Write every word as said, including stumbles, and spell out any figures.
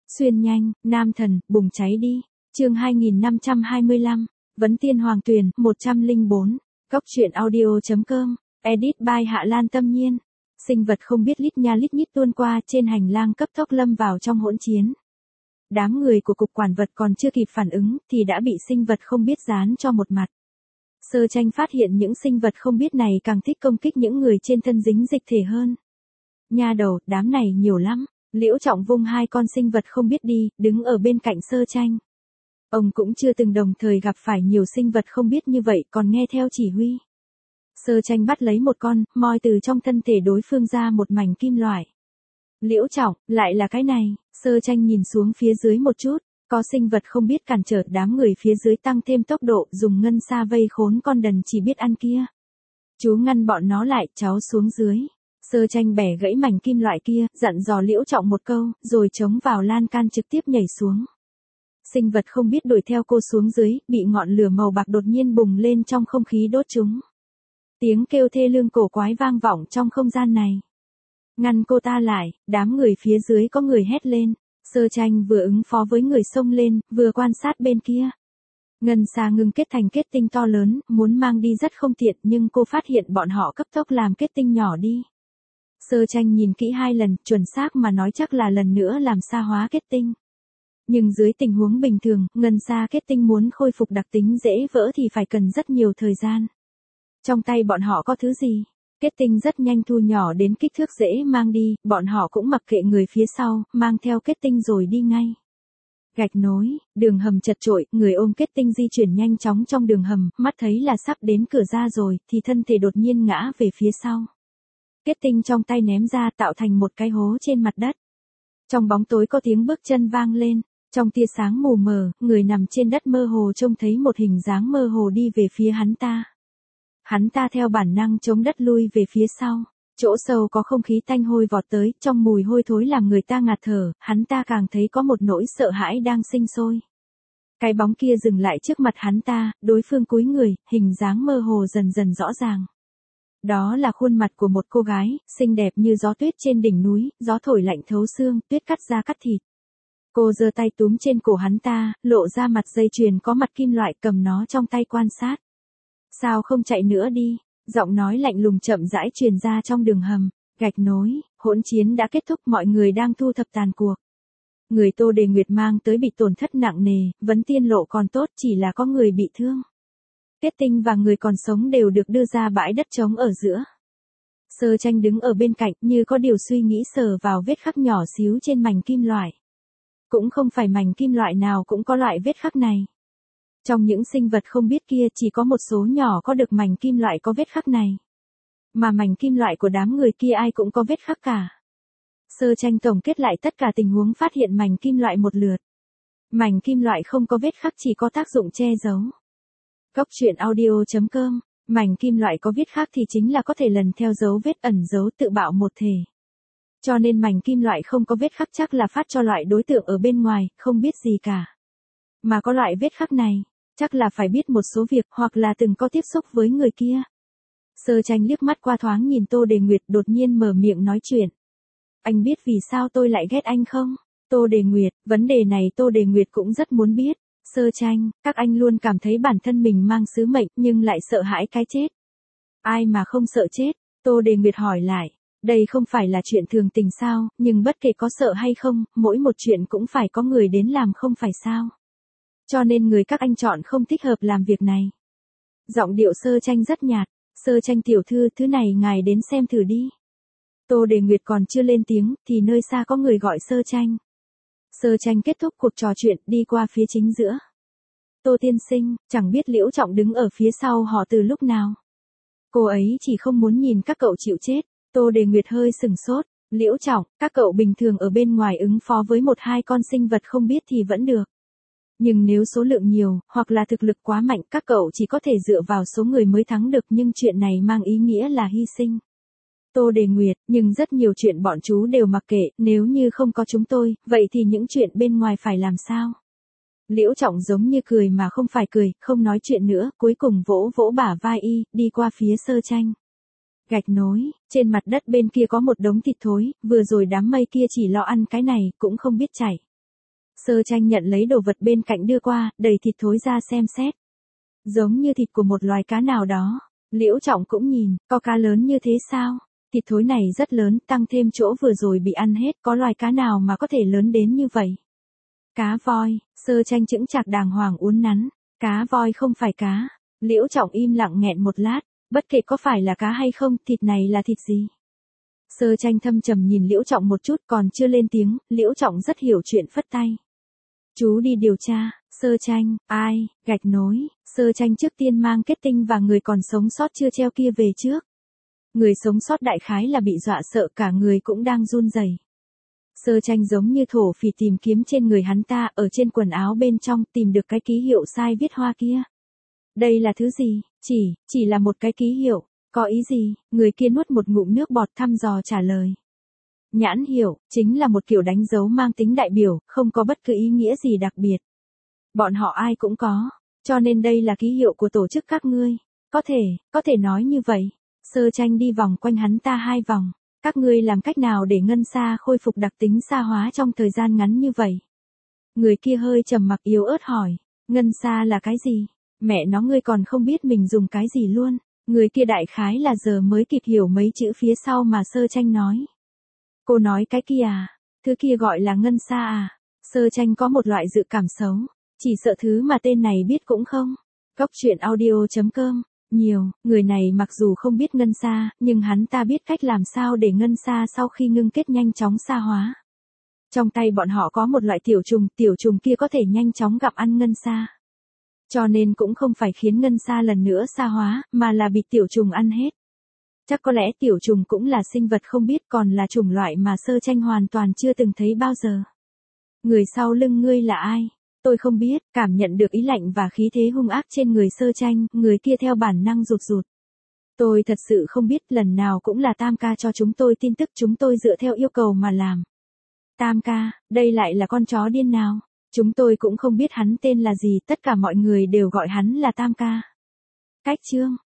Xuyên nhanh, nam thần, bùng cháy đi. Chương hai nghìn năm trăm hai mươi lăm, Vấn Tiên Hoàng Tuyền, một trăm lẻ bốn. Góc truyện audio chấm com. Edit by Hạ Lan Tâm Nhiên. Sinh vật không biết lít nha lít nhít tuôn qua trên hành lang cấp tốc lâm vào trong hỗn chiến. Đám người của cục quản vật còn chưa kịp phản ứng thì đã bị sinh vật không biết dán cho một mặt. Sơ Tranh phát hiện những sinh vật không biết này càng thích công kích những người trên thân dính dịch thể hơn. Nha đầu, đám này nhiều lắm. Liễu Trọng vung hai con sinh vật không biết đi, đứng ở bên cạnh Sơ Tranh. Ông cũng chưa từng đồng thời gặp phải nhiều sinh vật không biết như vậy còn nghe theo chỉ huy. Sơ Tranh bắt lấy một con, moi từ trong thân thể đối phương ra một mảnh kim loại. Liễu Trọng, lại là cái này. Sơ Tranh nhìn xuống phía dưới một chút, có sinh vật không biết cản trở, đám người phía dưới tăng thêm tốc độ, dùng ngân sa vây khốn con đần chỉ biết ăn kia. Chú ngăn bọn nó lại, cháu xuống dưới. Sơ Tranh bẻ gãy mảnh kim loại kia, dặn dò Liễu Trọng một câu, rồi chống vào lan can trực tiếp nhảy xuống. Sinh vật không biết đuổi theo cô xuống dưới, bị ngọn lửa màu bạc đột nhiên bùng lên trong không khí đốt chúng. Tiếng kêu thê lương cổ quái vang vọng trong không gian này. Ngăn cô ta lại, đám người phía dưới có người hét lên. Sơ Tranh vừa ứng phó với người xông lên, vừa quan sát bên kia. Ngân sa ngưng kết thành kết tinh to lớn, muốn mang đi rất không tiện nhưng cô phát hiện bọn họ cấp tốc làm kết tinh nhỏ đi. Sơ Tranh nhìn kỹ hai lần, chuẩn xác mà nói chắc là lần nữa làm sa hóa kết tinh. Nhưng dưới tình huống bình thường, ngân sa kết tinh muốn khôi phục đặc tính dễ vỡ thì phải cần rất nhiều thời gian. Trong tay bọn họ có thứ gì? Kết tinh rất nhanh thu nhỏ đến kích thước dễ mang đi, bọn họ cũng mặc kệ người phía sau, mang theo kết tinh rồi đi ngay. Gạch nối, đường hầm chật trội, người ôm kết tinh di chuyển nhanh chóng trong đường hầm, mắt thấy là sắp đến cửa ra rồi, thì thân thể đột nhiên ngã về phía sau. Kết tinh trong tay ném ra tạo thành một cái hố trên mặt đất. Trong bóng tối có tiếng bước chân vang lên, trong tia sáng mù mờ, người nằm trên đất mơ hồ trông thấy một hình dáng mơ hồ đi về phía hắn ta. Hắn ta theo bản năng chống đất lui về phía sau, chỗ sâu có không khí tanh hôi vọt tới, trong mùi hôi thối làm người ta ngạt thở, hắn ta càng thấy có một nỗi sợ hãi đang sinh sôi. Cái bóng kia dừng lại trước mặt hắn ta, đối phương cúi người, hình dáng mơ hồ dần dần rõ ràng. Đó là khuôn mặt của một cô gái, xinh đẹp như gió tuyết trên đỉnh núi, gió thổi lạnh thấu xương, tuyết cắt da cắt thịt. Cô giơ tay túm trên cổ hắn ta, lộ ra mặt dây chuyền có mặt kim loại, cầm nó trong tay quan sát. Sao không chạy nữa đi? Giọng nói lạnh lùng chậm rãi truyền ra trong đường hầm. Gạch nối, hỗn chiến đã kết thúc, mọi người đang thu thập tàn cuộc. Người Tô Đề Nguyệt mang tới bị tổn thất nặng nề, Vấn Tiên Lộ còn tốt, chỉ là có người bị thương. Kết tinh và người còn sống đều được đưa ra bãi đất trống ở giữa. Sơ Tranh đứng ở bên cạnh như có điều suy nghĩ, sờ vào vết khắc nhỏ xíu trên mảnh kim loại. Cũng không phải mảnh kim loại nào cũng có loại vết khắc này. Trong những sinh vật không biết kia chỉ có một số nhỏ có được mảnh kim loại có vết khắc này. Mà mảnh kim loại của đám người kia ai cũng có vết khắc cả. Sơ Tranh tổng kết lại tất cả tình huống, phát hiện mảnh kim loại một lượt. Mảnh kim loại không có vết khắc chỉ có tác dụng che giấu. Góc truyện audio chấm com. Mảnh kim loại có vết khắc thì chính là có thể lần theo dấu vết ẩn dấu tự bạo một thể. Cho nên mảnh kim loại không có vết khắc chắc là phát cho loại đối tượng ở bên ngoài, không biết gì cả. Mà có loại vết khắc này, chắc là phải biết một số việc hoặc là từng có tiếp xúc với người kia. Sơ Tranh liếc mắt qua thoáng nhìn Tô Đề Nguyệt, đột nhiên mở miệng nói chuyện. Anh biết vì sao tôi lại ghét anh không? Tô Đề Nguyệt, vấn đề này Tô Đề Nguyệt cũng rất muốn biết. Sơ Tranh, các anh luôn cảm thấy bản thân mình mang sứ mệnh nhưng lại sợ hãi cái chết. Ai mà không sợ chết? Tô Đề Nguyệt hỏi lại. Đây không phải là chuyện thường tình sao, nhưng bất kể có sợ hay không, mỗi một chuyện cũng phải có người đến làm không phải sao? Cho nên người các anh chọn không thích hợp làm việc này. Giọng điệu Sơ Tranh rất nhạt. Sơ Tranh tiểu thư, thứ này ngài đến xem thử đi. Tô Đề Nguyệt còn chưa lên tiếng, thì nơi xa có người gọi Sơ Tranh. Sơ Tranh kết thúc cuộc trò chuyện, đi qua phía chính giữa. Tô tiên sinh, chẳng biết Liễu Trọng đứng ở phía sau họ từ lúc nào. Cô ấy chỉ không muốn nhìn các cậu chịu chết. Tô Đề Nguyệt hơi sừng sốt. Liễu Trọng, các cậu bình thường ở bên ngoài ứng phó với một hai con sinh vật không biết thì vẫn được. Nhưng nếu số lượng nhiều, hoặc là thực lực quá mạnh, các cậu chỉ có thể dựa vào số người mới thắng được, nhưng chuyện này mang ý nghĩa là hy sinh. Tô Đề Nguyệt, nhưng rất nhiều chuyện bọn chú đều mặc kệ, nếu như không có chúng tôi, vậy thì những chuyện bên ngoài phải làm sao? Liễu Trọng giống như cười mà không phải cười, không nói chuyện nữa, cuối cùng vỗ vỗ bả vai y, đi qua phía Sơ Tranh. Gạch nối, trên mặt đất bên kia có một đống thịt thối, vừa rồi đám mây kia chỉ lo ăn cái này, cũng không biết chảy. Sơ tranh nhận lấy đồ vật bên cạnh đưa qua, đầy thịt thối ra xem xét. Giống như thịt của một loài cá nào đó. Liễu Trọng cũng nhìn, có cá lớn như thế sao? Thịt thối này rất lớn, tăng thêm chỗ vừa rồi bị ăn hết, có loài cá nào mà có thể lớn đến như vậy? Cá voi, Sơ tranh chững chạc đàng hoàng uốn nắn. Cá voi không phải cá. Liễu Trọng im lặng nghẹn một lát, bất kể có phải là cá hay không, thịt này là thịt gì? Sơ tranh thâm trầm nhìn Liễu Trọng một chút còn chưa lên tiếng, Liễu Trọng rất hiểu chuyện phất tay. Chú đi điều tra. Sơ tranh, ai, gạch nối, Sơ tranh trước tiên mang kết tinh và người còn sống sót chưa treo kia về trước. Người sống sót đại khái là bị dọa sợ cả người cũng đang run rẩy. Sơ tranh giống như thổ phỉ tìm kiếm trên người hắn ta, ở trên quần áo bên trong tìm được cái ký hiệu sai viết hoa kia. Đây là thứ gì? Chỉ, chỉ là một cái ký hiệu. Có ý gì? Người kia nuốt một ngụm nước bọt thăm dò trả lời. Nhãn hiệu, chính là một kiểu đánh dấu mang tính đại biểu, không có bất cứ ý nghĩa gì đặc biệt. Bọn họ ai cũng có, cho nên đây là ký hiệu của tổ chức các ngươi. Có thể, có thể nói như vậy. Sơ tranh đi vòng quanh hắn ta hai vòng. Các ngươi làm cách nào để ngân sa khôi phục đặc tính sa hóa trong thời gian ngắn như vậy? Người kia hơi trầm mặc yếu ớt hỏi. Ngân sa là cái gì? Mẹ nó ngươi còn không biết mình dùng cái gì luôn. Người kia đại khái là giờ mới kịp hiểu mấy chữ phía sau mà Sơ tranh nói. Cô nói cái kia à? Thứ kia gọi là ngân sa à? Sơ tranh có một loại dự cảm xấu. Chỉ sợ thứ mà tên này biết cũng không. Góc truyện audio chấm com. Nhiều, người này mặc dù không biết ngân sa, nhưng hắn ta biết cách làm sao để ngân sa sau khi ngưng kết nhanh chóng sa hóa. Trong tay bọn họ có một loại tiểu trùng, tiểu trùng kia có thể nhanh chóng gặm ăn ngân sa. Cho nên cũng không phải khiến ngân sa lần nữa sa hóa, mà là bị tiểu trùng ăn hết. Chắc có lẽ tiểu trùng cũng là sinh vật không biết, còn là chủng loại mà Sơ tranh hoàn toàn chưa từng thấy bao giờ. Người sau lưng ngươi là ai? Tôi không biết. Cảm nhận được ý lạnh và khí thế hung ác trên người Sơ tranh, người kia theo bản năng rụt rụt. Tôi thật sự không biết, lần nào cũng là Tam ca cho chúng tôi tin tức, chúng tôi dựa theo yêu cầu mà làm. Tam ca, đây lại là con chó điên nào? Chúng tôi cũng không biết hắn tên là gì, tất cả mọi người đều gọi hắn là Tam ca. Cách chương